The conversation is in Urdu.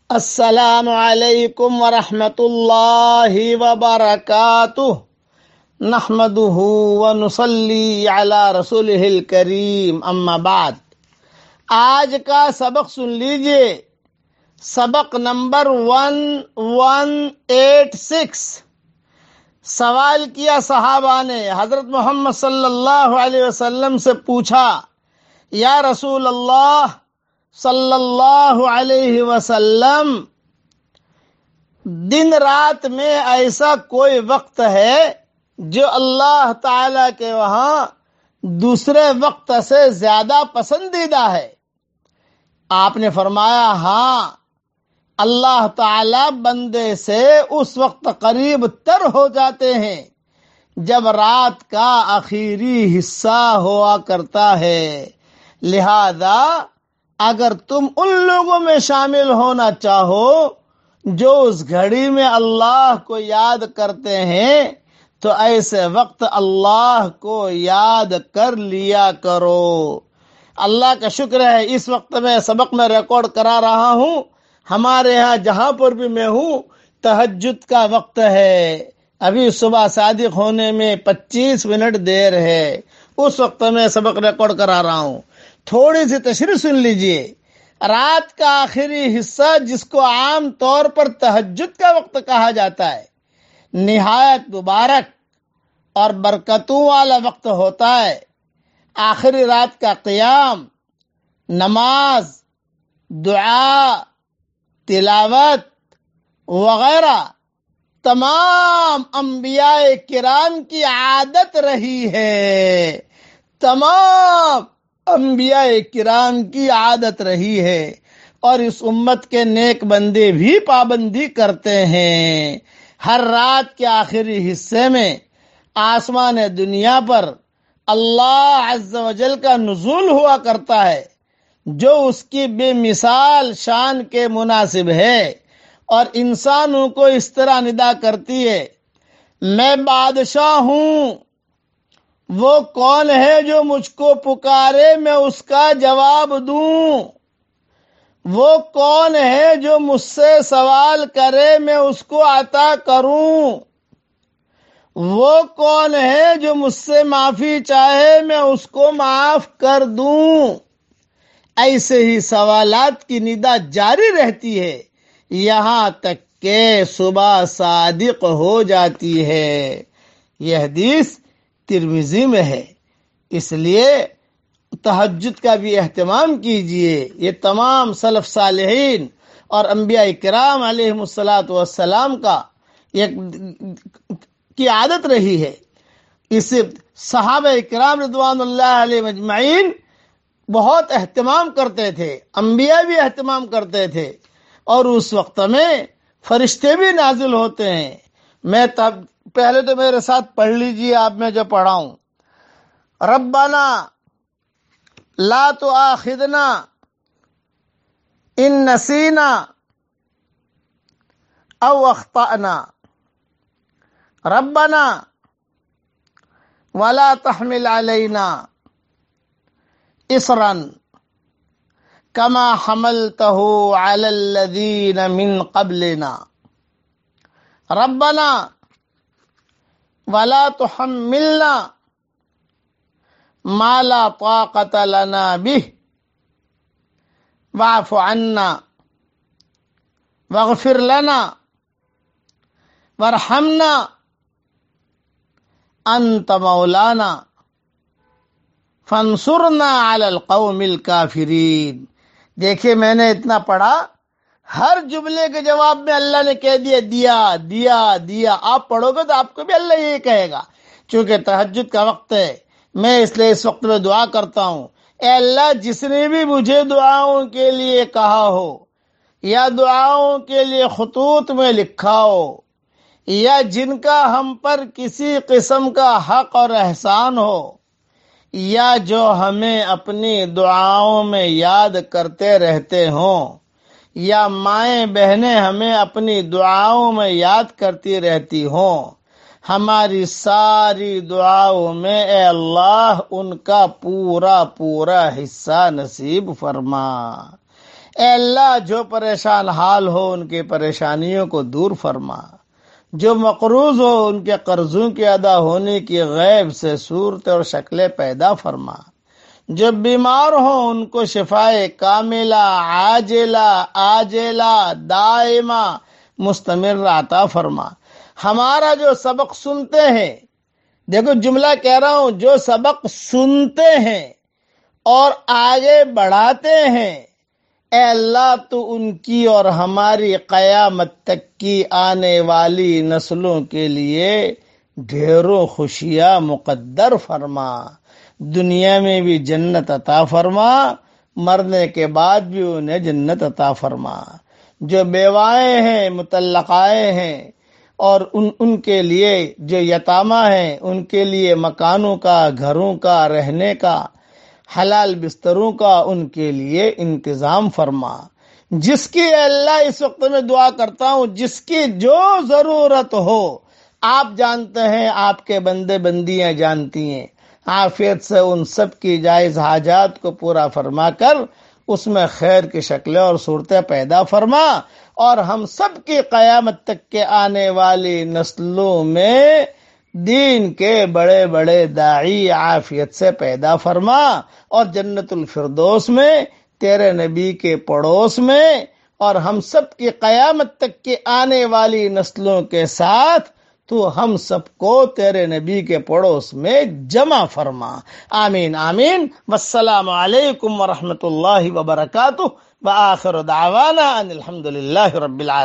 السلام علیکم ورحمۃ اللہ وبرکاتہ نحمده ونصلی علی رسولہ الکریم اما بعد۔ آج کا سبق سن لیجئے، سبق نمبر 1186۔ سوال کیا صحابہ نے، حضرت محمد صلی اللہ علیہ وسلم سے پوچھا، یا رسول اللہ صلی اللہ علیہ وسلم، دن رات میں ایسا کوئی وقت ہے جو اللہ تعالی کے وہاں دوسرے وقت سے زیادہ پسندیدہ ہے؟ آپ نے فرمایا، ہاں، اللہ تعالی بندے سے اس وقت قریب تر ہو جاتے ہیں جب رات کا آخری حصہ ہوا کرتا ہے۔ لہذا اگر تم ان لوگوں میں شامل ہونا چاہو جو اس گھڑی میں اللہ کو یاد کرتے ہیں تو ایسے وقت اللہ کو یاد کر لیا کرو۔ اللہ کا شکر ہے، اس وقت میں سبق میں ریکارڈ کرا رہا ہوں۔ ہمارے ہاں جہاں پر بھی میں ہوں تہجد کا وقت ہے، ابھی صبح صادق ہونے میں 25 منٹ دیر ہے، اس وقت میں سبق ریکارڈ کرا رہا ہوں۔ تھوڑی سی تشریح سن لیجئے۔ رات کا آخری حصہ جس کو عام طور پر تہجد کا وقت کہا جاتا ہے، نہایت مبارک اور برکتوں والا وقت ہوتا ہے۔ آخری رات کا قیام، نماز، دعا، تلاوت وغیرہ تمام انبیاء کرام کی عادت رہی ہے، تمام انبیاء کرام کی عادت رہی ہے، اور اس امت کے نیک بندے بھی پابندی کرتے ہیں۔ ہر رات کے آخری حصے میں آسمان دنیا پر اللہ عز و جل کا نزول ہوا کرتا ہے، جو اس کی بے مثال شان کے مناسب ہے، اور انسانوں کو اس طرح ندا کرتی ہے، میں بادشاہ ہوں، وہ کون ہے جو مجھ کو پکارے میں اس کا جواب دوں، وہ کون ہے جو مجھ سے سوال کرے میں اس کو عطا کروں، وہ کون ہے جو مجھ سے معافی چاہے میں اس کو معاف کر دوں۔ ایسے ہی سوالات کی ندا جاری رہتی ہے یہاں تک کہ صبح صادق ہو جاتی ہے۔ یہ حدیث ترمذی میں ہے، اس لیے تہجد کا بھی اہتمام کیجئے۔ یہ تمام سلف صالحین اور انبیاء کرام علیہم السلام کا کی عادت رہی ہے۔ اس صحابہ کرام رضوان اللہ علیہ مجمعین بہت اہتمام کرتے تھے، انبیاء بھی اہتمام کرتے تھے، اور اس وقت میں فرشتے بھی نازل ہوتے ہیں۔ میں تب پہلے تو میرے ساتھ پڑھ لیجئے، آپ میں جو پڑھاؤں، ربنا لا تؤاخذنا ان نسینا او اخطأنا، ربنا ولا تحمل علینا اصرا کما حملته علی الذین من قبلنا، ربنا ولا تحملنا ما لا طاقة لنا به واعف عنا واغفر لنا وارحمنا انت مولانا فانصرنا علی القوم الکافرین۔ دیکھیے، میں نے اتنا پڑھا، ہر جملے کے جواب میں اللہ نے کہہ دیا دیا دیا دیا۔ آپ پڑھو گے تو آپ کو بھی اللہ یہ کہے گا۔ چونکہ تہجد کا وقت ہے، میں اس لیے اس وقت میں دعا کرتا ہوں، اے اللہ، جس نے بھی مجھے دعاؤں کے لیے کہا ہو، یا دعاؤں کے لیے خطوط میں لکھا ہو، یا جن کا ہم پر کسی قسم کا حق اور احسان ہو، یا جو ہمیں اپنی دعاؤں میں یاد کرتے رہتے ہوں، یا مائیں بہنیں ہمیں اپنی دعاؤں میں یاد کرتی رہتی ہوں، ہماری ساری دعاؤں میں اے اللہ ان کا پورا پورا حصہ نصیب فرما۔ اے اللہ جو پریشان حال ہو ان کی پریشانیوں کو دور فرما، جو مقروض ہو ان کے قرضوں کے ادا ہونے کی غیب سے صورتیں اور شکلیں پیدا فرما، جو بیمار ہوں ان کو شفائے کاملہ عاجلہ آجلہ دائمہ مستمر عطا فرما۔ ہمارا جو سبق سنتے ہیں، دیکھو جملہ کہہ رہا ہوں، جو سبق سنتے ہیں اور آگے بڑھاتے ہیں، اے اللہ تو ان کی اور ہماری قیامت تک کی آنے والی نسلوں کے لیے ڈھیروں خوشیاں مقدر فرما، دنیا میں بھی جنت عطا فرما، مرنے کے بعد بھی انہیں جنت عطا فرما۔ جو بیوائیں ہیں مطلقائیں ہیں اور ان کے لیے جو یتامہ ہیں ان کے لیے مکانوں کا، گھروں کا، رہنے کا، حلال بستروں کا ان کے لیے انتظام فرما۔ جس کی اے اللہ اس وقت میں دعا کرتا ہوں، جس کی جو ضرورت ہو آپ جانتے ہیں، آپ کے بندے بندیاں جانتی ہیں، عافیت سے ان سب کی جائز حاجات کو پورا فرما کر اس میں خیر کی شکلیں اور صورتیں پیدا فرما، اور ہم سب کی قیامت تک کے آنے والی نسلوں میں دین کے بڑے بڑے داعی عافیت سے پیدا فرما، اور جنت الفردوس میں تیرے نبی کے پڑوس میں، اور ہم سب کی قیامت تک کے آنے والی نسلوں کے ساتھ تو ہم سب کو تیرے نبی کے پڑوس میں جمع فرما۔ آمین آمین۔ والسلام علیکم ورحمۃ اللہ وبرکاتہ، وآخر دعوانا ان الحمد للہ رب العالمین۔